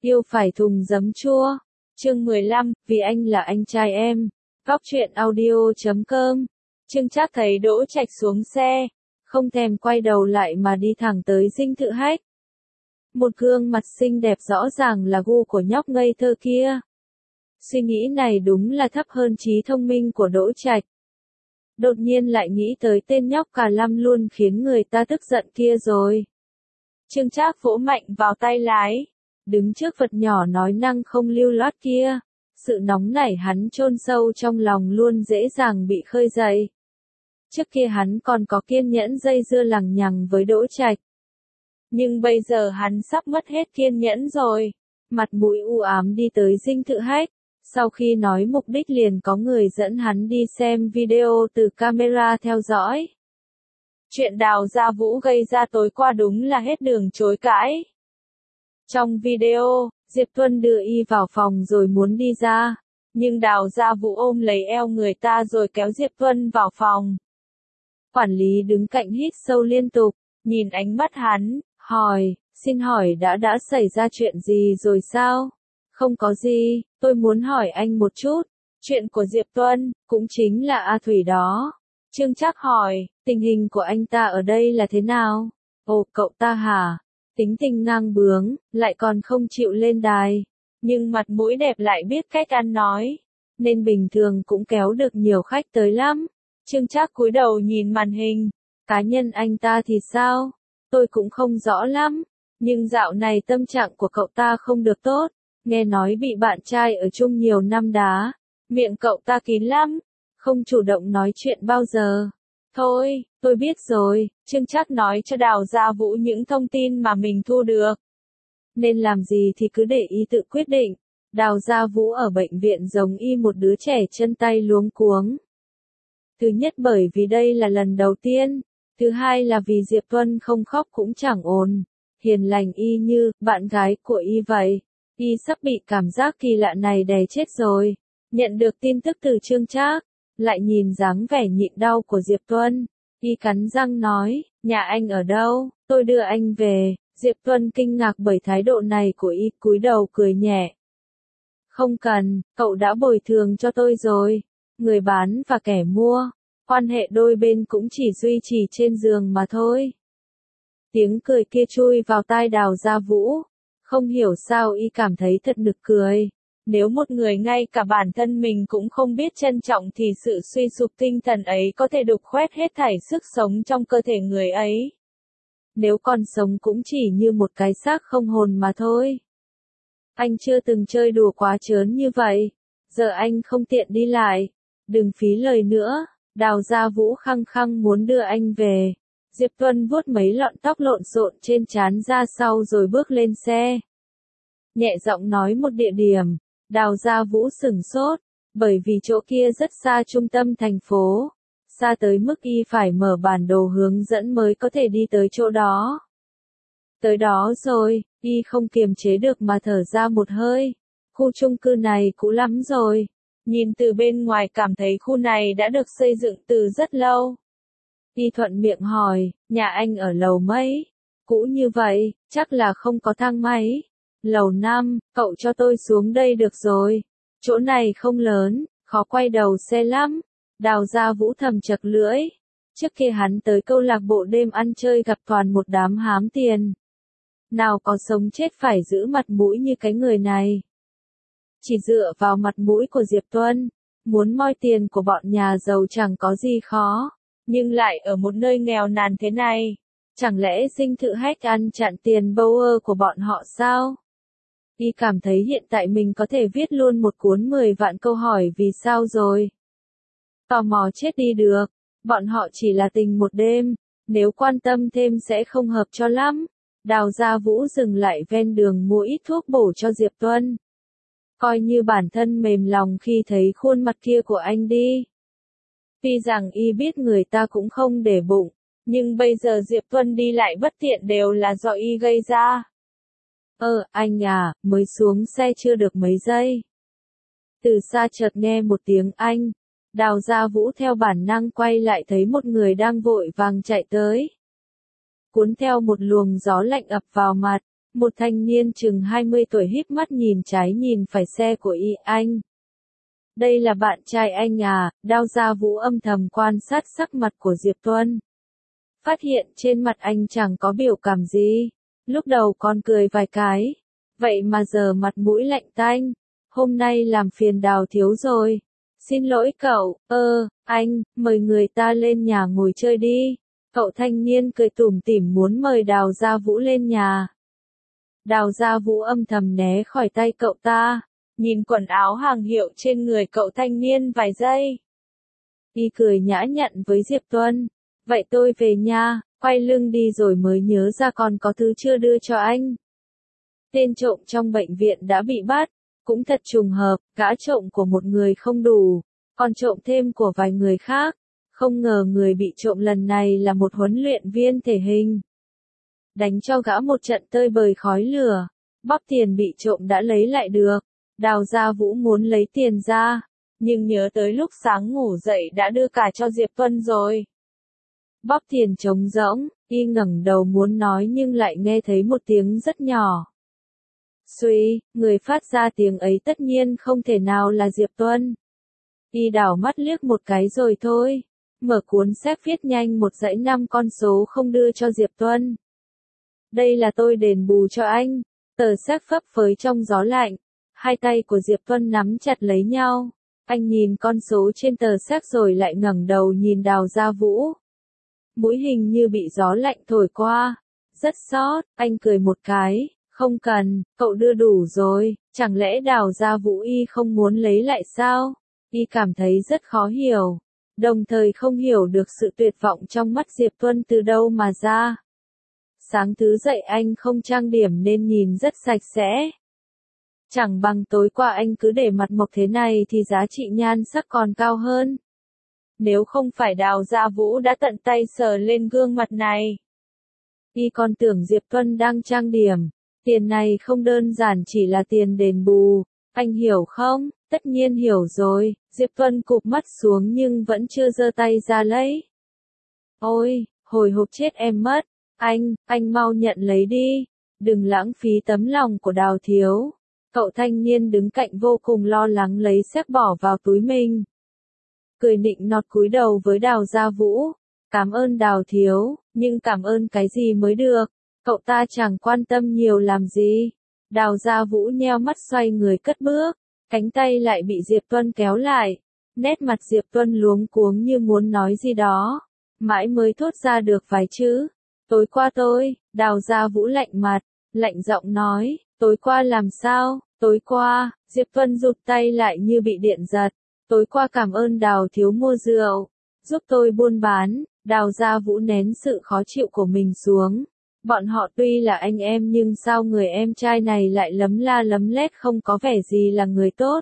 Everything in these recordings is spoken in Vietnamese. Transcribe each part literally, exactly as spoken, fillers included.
Yêu phải thùng giấm chua. Chương mười lăm, vì anh là anh trai em. Góc truyện audio chấm com. Trương Trác thấy Đỗ Trạch xuống xe, không thèm quay đầu lại mà đi thẳng tới dinh thự khách. Một gương mặt xinh đẹp rõ ràng là gu của nhóc ngây thơ kia. Suy nghĩ này đúng là thấp hơn trí thông minh của Đỗ Trạch. Đột nhiên lại nghĩ tới tên nhóc cà lăm luôn khiến người ta tức giận kia rồi. Trương Trác vỗ mạnh vào tay lái, đứng trước vật nhỏ nói năng không lưu loát kia. Sự nóng nảy hắn chôn sâu trong lòng luôn dễ dàng bị khơi dậy. Trước kia hắn còn có kiên nhẫn dây dưa lằng nhằng với Đỗ Trạch. Nhưng bây giờ hắn sắp mất hết kiên nhẫn rồi. Mặt mũi u ám đi tới dinh thự khách. Sau khi nói mục đích liền có người dẫn hắn đi xem video từ camera theo dõi. Chuyện Đào Gia Vũ gây ra tối qua đúng là hết đường chối cãi. Trong video, Diệp Tuân đưa y vào phòng rồi muốn đi ra, nhưng Đào Gia Vũ ôm lấy eo người ta rồi kéo Diệp Tuân vào phòng. Quản lý đứng cạnh hít sâu liên tục, nhìn ánh mắt hắn, hỏi, xin hỏi đã đã xảy ra chuyện gì rồi sao? Không có gì, tôi muốn hỏi anh một chút, chuyện của Diệp Tuân, cũng chính là A Thủy đó. Trương Trác hỏi, tình hình của anh ta ở đây là thế nào? Ồ, cậu ta hả? Tính tình ngang bướng, lại còn không chịu lên đài. Nhưng mặt mũi đẹp lại biết cách ăn nói. Nên bình thường cũng kéo được nhiều khách tới lắm. Trương Trác cúi đầu nhìn màn hình. Cá nhân anh ta thì sao? Tôi cũng không rõ lắm. Nhưng dạo này tâm trạng của cậu ta không được tốt. Nghe nói bị bạn trai ở chung nhiều năm đá. Miệng cậu ta kín lắm. Không chủ động nói chuyện bao giờ. Thôi, tôi biết rồi, Trương Trác nói cho Đào Gia Vũ những thông tin mà mình thu được. Nên làm gì thì cứ để y tự quyết định. Đào Gia Vũ ở bệnh viện giống y một đứa trẻ chân tay luống cuống. Thứ nhất bởi vì đây là lần đầu tiên. Thứ hai là vì Diệp Tuân không khóc cũng chẳng ồn. Hiền lành y như bạn gái của y vậy. Y sắp bị cảm giác kỳ lạ này đè chết rồi. Nhận được tin tức từ Trương Trác. Lại nhìn dáng vẻ nhịn đau của Diệp Tuân, y cắn răng nói, nhà anh ở đâu, tôi đưa anh về. Diệp Tuân kinh ngạc bởi thái độ này của y, cúi đầu cười nhẹ. Không cần, cậu đã bồi thường cho tôi rồi. Người bán và kẻ mua, quan hệ đôi bên cũng chỉ duy trì trên giường mà thôi. Tiếng cười kia chui vào tai Đào Gia Vũ, không hiểu sao y cảm thấy thật nực cười. Nếu một người ngay cả bản thân mình cũng không biết trân trọng thì sự suy sụp tinh thần ấy có thể đục khoét hết thảy sức sống trong cơ thể người ấy. Nếu còn sống cũng chỉ như một cái xác không hồn mà thôi. Anh chưa từng chơi đùa quá trớn như vậy. Giờ anh không tiện đi lại. Đừng phí lời nữa. Đào Gia Vũ khăng khăng muốn đưa anh về. Diệp Tuân vuốt mấy lọn tóc lộn xộn trên trán ra sau rồi bước lên xe. Nhẹ giọng nói một địa điểm. Đào Gia Vũ sửng sốt, bởi vì chỗ kia rất xa trung tâm thành phố, xa tới mức y phải mở bản đồ hướng dẫn mới có thể đi tới chỗ đó. Tới đó rồi, y không kiềm chế được mà thở ra một hơi. Khu chung cư này cũ lắm rồi, nhìn từ bên ngoài cảm thấy khu này đã được xây dựng từ rất lâu. Y thuận miệng hỏi, nhà anh ở lầu mấy? Cũ như vậy, chắc là không có thang máy. Lầu năm, cậu cho tôi xuống đây được rồi. Chỗ này không lớn, khó quay đầu xe lắm. Đào Gia Vũ thầm chật lưỡi. Trước kia hắn tới câu lạc bộ đêm ăn chơi gặp toàn một đám hám tiền. Nào có sống chết phải giữ mặt mũi như cái người này. Chỉ dựa vào mặt mũi của Diệp Tuân, muốn moi tiền của bọn nhà giàu chẳng có gì khó. Nhưng lại ở một nơi nghèo nàn thế này. Chẳng lẽ dinh thự khách ăn chặn tiền Bauer của bọn họ sao? Y cảm thấy hiện tại mình có thể viết luôn một cuốn mười vạn câu hỏi vì sao rồi. Tò mò chết đi được, bọn họ chỉ là tình một đêm, nếu quan tâm thêm sẽ không hợp cho lắm. Đào Gia Vũ dừng lại ven đường mua ít thuốc bổ cho Diệp Tuân. Coi như bản thân mềm lòng khi thấy khuôn mặt kia của anh đi. Tuy rằng y biết người ta cũng không để bụng, nhưng bây giờ Diệp Tuân đi lại bất tiện đều là do y gây ra. Ờ, anh à, mới xuống xe chưa được mấy giây. Từ xa chợt nghe một tiếng anh. Đào Gia Vũ theo bản năng quay lại thấy một người đang vội vàng chạy tới. Cuốn theo một luồng gió lạnh ập vào mặt. Một thanh niên chừng hai mươi tuổi híp mắt nhìn trái nhìn phải xe của y anh. Đây là bạn trai anh à, Đao Gia Vũ âm thầm quan sát sắc mặt của Diệp Tuân. Phát hiện trên mặt anh chẳng có biểu cảm gì. Lúc đầu còn cười vài cái. Vậy mà giờ mặt mũi lạnh tanh. Hôm nay làm phiền Đào thiếu rồi. Xin lỗi cậu, ơ, anh, mời người ta lên nhà ngồi chơi đi. Cậu thanh niên cười tủm tỉm muốn mời Đào Gia Vũ lên nhà. Đào Gia Vũ âm thầm né khỏi tay cậu ta. Nhìn quần áo hàng hiệu trên người cậu thanh niên vài giây. Y cười nhã nhặn với Diệp Tuân. Vậy tôi về nha, quay lưng đi rồi mới nhớ ra còn có thứ chưa đưa cho anh. Tên trộm trong bệnh viện đã bị bắt. Cũng thật trùng hợp, gã trộm của một người không đủ, còn trộm thêm của vài người khác. Không ngờ người bị trộm lần này là một huấn luyện viên thể hình. Đánh cho gã một trận tơi bời khói lửa. Bóp tiền bị trộm đã lấy lại được. Đào Gia Vũ muốn lấy tiền ra, nhưng nhớ tới lúc sáng ngủ dậy đã đưa cả cho Diệp Tuân rồi. Bóp tiền trống rỗng, y ngẩng đầu muốn nói nhưng lại nghe thấy một tiếng rất nhỏ. Suy, người phát ra tiếng ấy tất nhiên không thể nào là Diệp Tuân. Y đảo mắt liếc một cái rồi thôi, mở cuốn xếp viết nhanh một dãy năm con số không đưa cho Diệp Tuân. Đây là tôi đền bù cho anh, tờ xếp phấp phới trong gió lạnh. Hai tay của Diệp Tuân nắm chặt lấy nhau. Anh nhìn con số trên tờ séc rồi lại ngẩng đầu nhìn Đào Gia Vũ. Mũi hình như bị gió lạnh thổi qua. Rất sót, anh cười một cái. Không cần, cậu đưa đủ rồi. Chẳng lẽ Đào Gia Vũ y không muốn lấy lại sao? Y cảm thấy rất khó hiểu. Đồng thời không hiểu được sự tuyệt vọng trong mắt Diệp Tuân từ đâu mà ra. Sáng thứ dậy anh không trang điểm nên nhìn rất sạch sẽ. Chẳng bằng tối qua anh cứ để mặt mộc thế này thì giá trị nhan sắc còn cao hơn. Nếu không phải Đào Gia Vũ đã tận tay sờ lên gương mặt này. Y còn tưởng Diệp Tuân đang trang điểm. Tiền này không đơn giản chỉ là tiền đền bù. Anh hiểu không? Tất nhiên hiểu rồi. Diệp Tuân cụp mắt xuống nhưng vẫn chưa giơ tay ra lấy. Ôi, hồi hộp chết em mất. Anh, anh mau nhận lấy đi. Đừng lãng phí tấm lòng của Đào thiếu. Cậu thanh niên đứng cạnh vô cùng lo lắng lấy xếp bỏ vào túi mình. Cười nịnh nọt cúi đầu với Đào Gia Vũ. Cảm ơn Đào thiếu, nhưng cảm ơn cái gì mới được. Cậu ta chẳng quan tâm nhiều làm gì. Đào Gia Vũ nheo mắt xoay người cất bước. Cánh tay lại bị Diệp Tuân kéo lại. Nét mặt Diệp Tuân luống cuống như muốn nói gì đó. Mãi mới thốt ra được vài chữ. Tối qua tôi, Đào Gia Vũ lạnh mặt, lạnh giọng nói. Tối qua làm sao? Tối qua, Diệp Tuân rụt tay lại như bị điện giật. Tối qua cảm ơn Đào thiếu mua rượu, giúp tôi buôn bán. Đào Gia Vũ nén sự khó chịu của mình xuống. Bọn họ tuy là anh em nhưng sao người em trai này lại lấm la lấm lét không có vẻ gì là người tốt.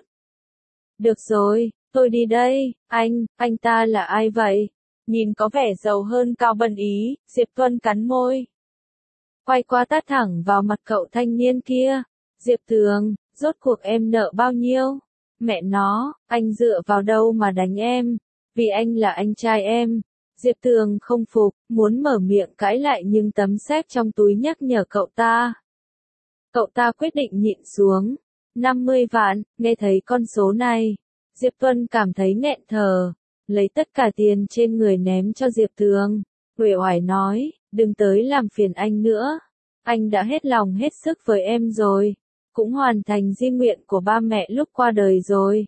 Được rồi, tôi đi đây. Anh, anh ta là ai vậy? Nhìn có vẻ giàu hơn Cao Bân Ý, Diệp Tuân cắn môi. Quay qua tát thẳng vào mặt cậu thanh niên kia. Diệp Tường, rốt cuộc em nợ bao nhiêu? Mẹ nó, anh dựa vào đâu mà đánh em? Vì anh là anh trai em. Diệp Tường không phục, muốn mở miệng cãi lại nhưng tấm séc trong túi nhắc nhở cậu ta. Cậu ta quyết định nhịn xuống. năm mươi vạn, nghe thấy con số này. Diệp Tuân cảm thấy nghẹn thở. Lấy tất cả tiền trên người ném cho Diệp Tường. Uể oải nói, đừng tới làm phiền anh nữa. Anh đã hết lòng hết sức với em rồi. Cũng hoàn thành di nguyện của ba mẹ lúc qua đời rồi.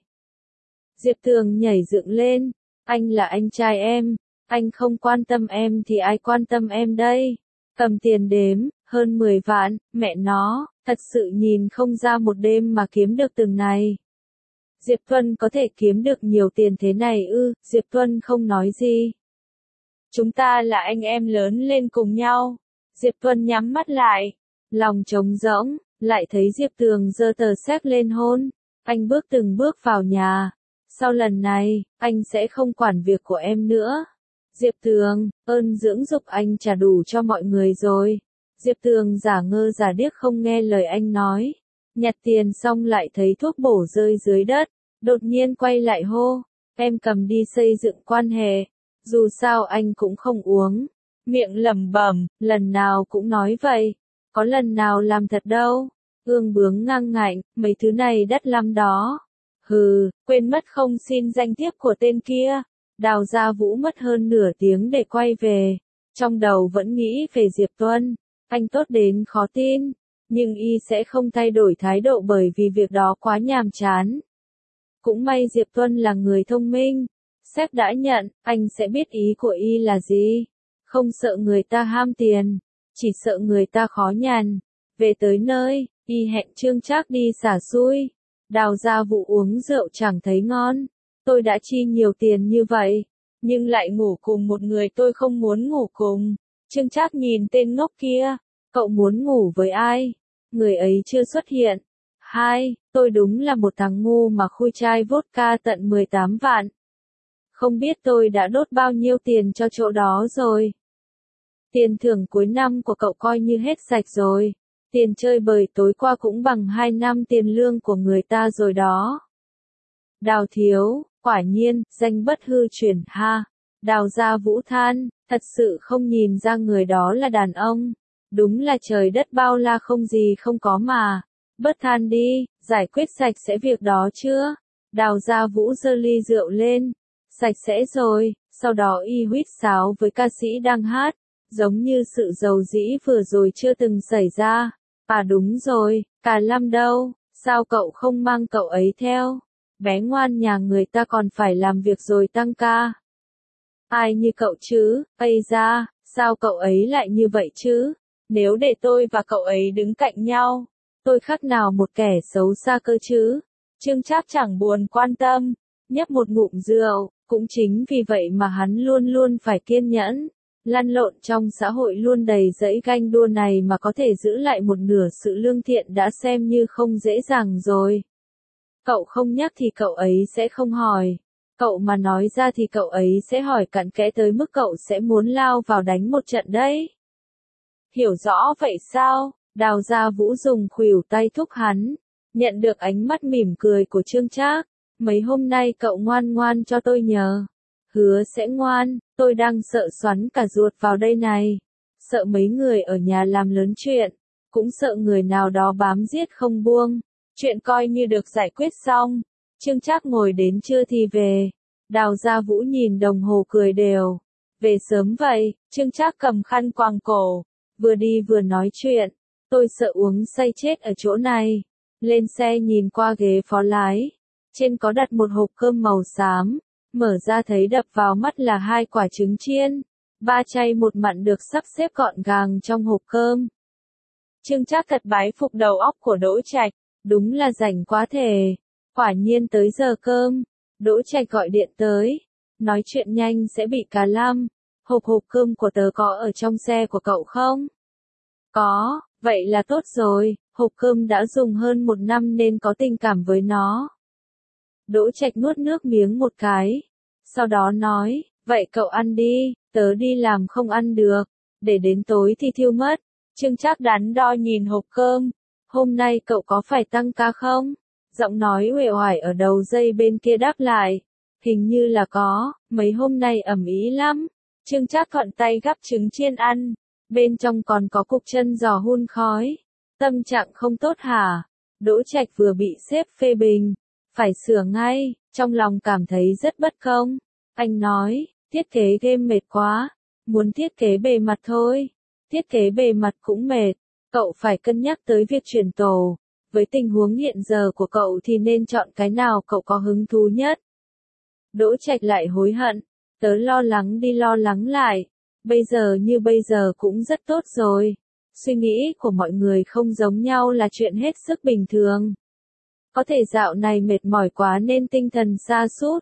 Diệp Tường nhảy dựng lên. Anh là anh trai em. Anh không quan tâm em thì ai quan tâm em đây? Cầm tiền đếm, hơn mười vạn, mẹ nó, thật sự nhìn không ra một đêm mà kiếm được từng này. Diệp Tuân có thể kiếm được nhiều tiền thế này ư? Diệp Tuân không nói gì. Chúng ta là anh em lớn lên cùng nhau. Diệp Tuân nhắm mắt lại, lòng trống rỗng, lại thấy Diệp Tường giơ tờ séc lên hôn. Anh bước từng bước vào nhà. Sau lần này, anh sẽ không quản việc của em nữa. Diệp Tường, ơn dưỡng dục anh trả đủ cho mọi người rồi. Diệp Tường giả ngơ giả điếc không nghe lời anh nói. Nhặt tiền xong lại thấy thuốc bổ rơi dưới đất. Đột nhiên quay lại hô. Em cầm đi xây dựng quan hệ. Dù sao anh cũng không uống. Miệng lẩm bẩm, lần nào cũng nói vậy. có lần nào làm thật đâu. Ương Bướng ngang ngạnh, mấy thứ này đắt lắm đó. Hừ, quên mất không xin danh thiếp của tên kia. Đào Gia Vũ mất hơn nửa tiếng để quay về. Trong đầu vẫn nghĩ về Diệp Tuân. Anh tốt đến khó tin. Nhưng y sẽ không thay đổi thái độ bởi vì việc đó quá nhàm chán. Cũng may Diệp Tuân là người thông minh. Sếp đã nhận, anh sẽ biết ý của y là gì. Không sợ người ta ham tiền. Chỉ sợ người ta khó nhằn. Về tới nơi, y hẹn Trương Trác đi xả xui. Đào Gia Vũ uống rượu chẳng thấy ngon. Tôi đã chi nhiều tiền như vậy, nhưng lại ngủ cùng một người tôi không muốn ngủ cùng. Trương Trác nhìn tên ngốc kia, cậu muốn ngủ với ai? Người ấy chưa xuất hiện. Hai, tôi đúng là một thằng ngu mà khui chai vodka tận mười tám vạn. Không biết tôi đã đốt bao nhiêu tiền cho chỗ đó rồi. Tiền thưởng cuối năm của cậu coi như hết sạch rồi. Tiền chơi bời tối qua cũng bằng hai năm tiền lương của người ta rồi đó. Đào thiếu, quả nhiên, danh bất hư truyền ha. Đào Gia Vũ than, thật sự không nhìn ra người đó là đàn ông. Đúng là trời đất bao la không gì không có mà. Bớt than đi, giải quyết sạch sẽ việc đó chưa? Đào Gia Vũ giơ ly rượu lên. Sạch sẽ rồi, sau đó y huýt sáo với ca sĩ đang hát. Giống như sự dầu dĩ vừa rồi chưa từng xảy ra. À đúng rồi, cả Lâm đâu, sao cậu không mang cậu ấy theo? Bé ngoan nhà người ta còn phải làm việc rồi tăng ca. Ai như cậu chứ, ây da, sao cậu ấy lại như vậy chứ? Nếu để tôi và cậu ấy đứng cạnh nhau, tôi khác nào một kẻ xấu xa cơ chứ? Trương Trác chẳng buồn quan tâm, nhấp một ngụm rượu, cũng chính vì vậy mà hắn luôn luôn phải kiên nhẫn. Lăn lộn trong xã hội luôn đầy dẫy ganh đua này mà có thể giữ lại một nửa sự lương thiện đã xem như không dễ dàng rồi. Cậu không nhắc thì cậu ấy sẽ không hỏi. Cậu mà nói ra thì cậu ấy sẽ hỏi cặn kẽ tới mức cậu sẽ muốn lao vào đánh một trận đấy. Hiểu rõ vậy sao? Đào Gia Vũ dùng khuỷu tay thúc hắn. Nhận được ánh mắt mỉm cười của Trương Trác. Mấy hôm nay cậu ngoan ngoan cho tôi nhờ. Hứa sẽ ngoan, tôi đang sợ xoắn cả ruột vào đây này. Sợ mấy người ở nhà làm lớn chuyện. Cũng sợ người nào đó bám giết không buông. Chuyện coi như được giải quyết xong. Trương Trác ngồi đến trưa thì về. Đào Gia Vũ nhìn đồng hồ cười đều. Về sớm vậy, Trương Trác cầm khăn quàng cổ. Vừa đi vừa nói chuyện. Tôi sợ uống say chết ở chỗ này. Lên xe nhìn qua ghế phó lái. Trên có đặt một hộp cơm màu xám. Mở ra thấy đập vào mắt là hai quả trứng chiên. Ba chay một mặn được sắp xếp gọn gàng trong hộp cơm. Trương Trác thật bái phục đầu óc của Đỗ Trạch. Đúng là rảnh quá thể. Quả nhiên tới giờ cơm. Đỗ Trạch gọi điện tới. Nói chuyện nhanh sẽ bị cá lăm. Hộp hộp cơm của tớ có ở trong xe của cậu không? Có, vậy là tốt rồi. Hộp cơm đã dùng hơn một năm nên có tình cảm với nó. Đỗ Trạch nuốt nước miếng một cái. Sau đó nói, vậy cậu ăn đi, tớ đi làm không ăn được. Để đến tối thì thiêu mất. Trương Trác đắn đo nhìn hộp cơm. Hôm nay cậu có phải tăng ca không? Giọng nói uể oải ở đầu dây bên kia đáp lại. Hình như là có, mấy hôm nay ẩm ý lắm. Trương Trác thuận tay gắp trứng chiên ăn. Bên trong còn có cục chân giò hun khói. Tâm trạng không tốt hả? Đỗ Trạch vừa bị sếp phê bình. Phải sửa ngay, trong lòng cảm thấy rất bất công. Anh nói, thiết kế game mệt quá. Muốn thiết kế bề mặt thôi. Thiết kế bề mặt cũng mệt. Cậu phải cân nhắc tới việc chuyển tổ. Với tình huống hiện giờ của cậu thì nên chọn cái nào cậu có hứng thú nhất. Đỗ Trạch lại hối hận. Tớ lo lắng đi lo lắng lại. Bây giờ như bây giờ cũng rất tốt rồi. Suy nghĩ của mọi người không giống nhau là chuyện hết sức bình thường. Có thể dạo này mệt mỏi quá nên tinh thần sa sút.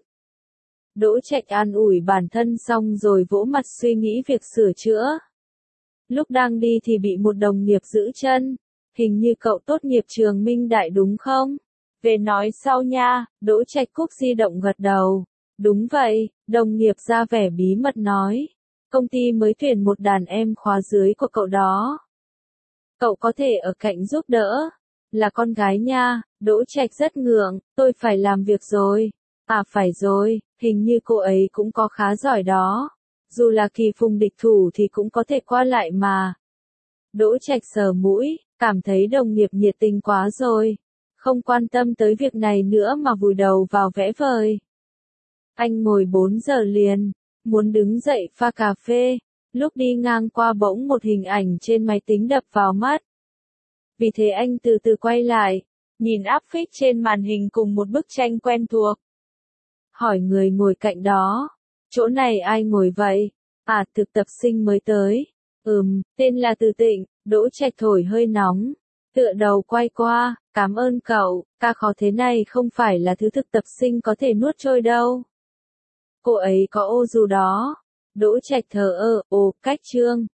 Đỗ Trạch an ủi bản thân xong rồi vỗ mặt suy nghĩ việc sửa chữa. Lúc đang đi thì bị một đồng nghiệp giữ chân. Hình như cậu tốt nghiệp trường Minh Đại đúng không? Về nói sau nha. Đỗ Trạch cúp di động gật đầu. Đúng vậy, đồng nghiệp ra vẻ bí mật nói. Công ty mới tuyển một đàn em khóa dưới của cậu đó. Cậu có thể ở cạnh giúp đỡ. Là con gái nha. Đỗ Trạch rất ngượng. Tôi phải làm việc rồi. À phải rồi, hình như cô ấy cũng có khá giỏi đó. Dù là kỳ phùng địch thủ thì cũng có thể qua lại mà. Đỗ Trạch sờ mũi, cảm thấy đồng nghiệp nhiệt tình quá rồi. Không quan tâm tới việc này nữa mà vùi đầu vào vẽ vời. Anh ngồi bốn giờ liền, muốn đứng dậy pha cà phê, lúc đi ngang qua bỗng một hình ảnh trên máy tính đập vào mắt. Vì thế anh từ từ quay lại, nhìn áp phích trên màn hình cùng một bức tranh quen thuộc. Hỏi người ngồi cạnh đó, chỗ này ai ngồi vậy? À, thực tập sinh mới tới. Ừm, tên là Từ Tịnh. Đỗ Trạch thổi hơi nóng, tựa đầu quay qua, cảm ơn cậu, ca khó thế này không phải là thứ thực tập sinh có thể nuốt trôi đâu. Cô ấy có ô dù đó. Đỗ Trạch thờ ơ, ồ, cách chương.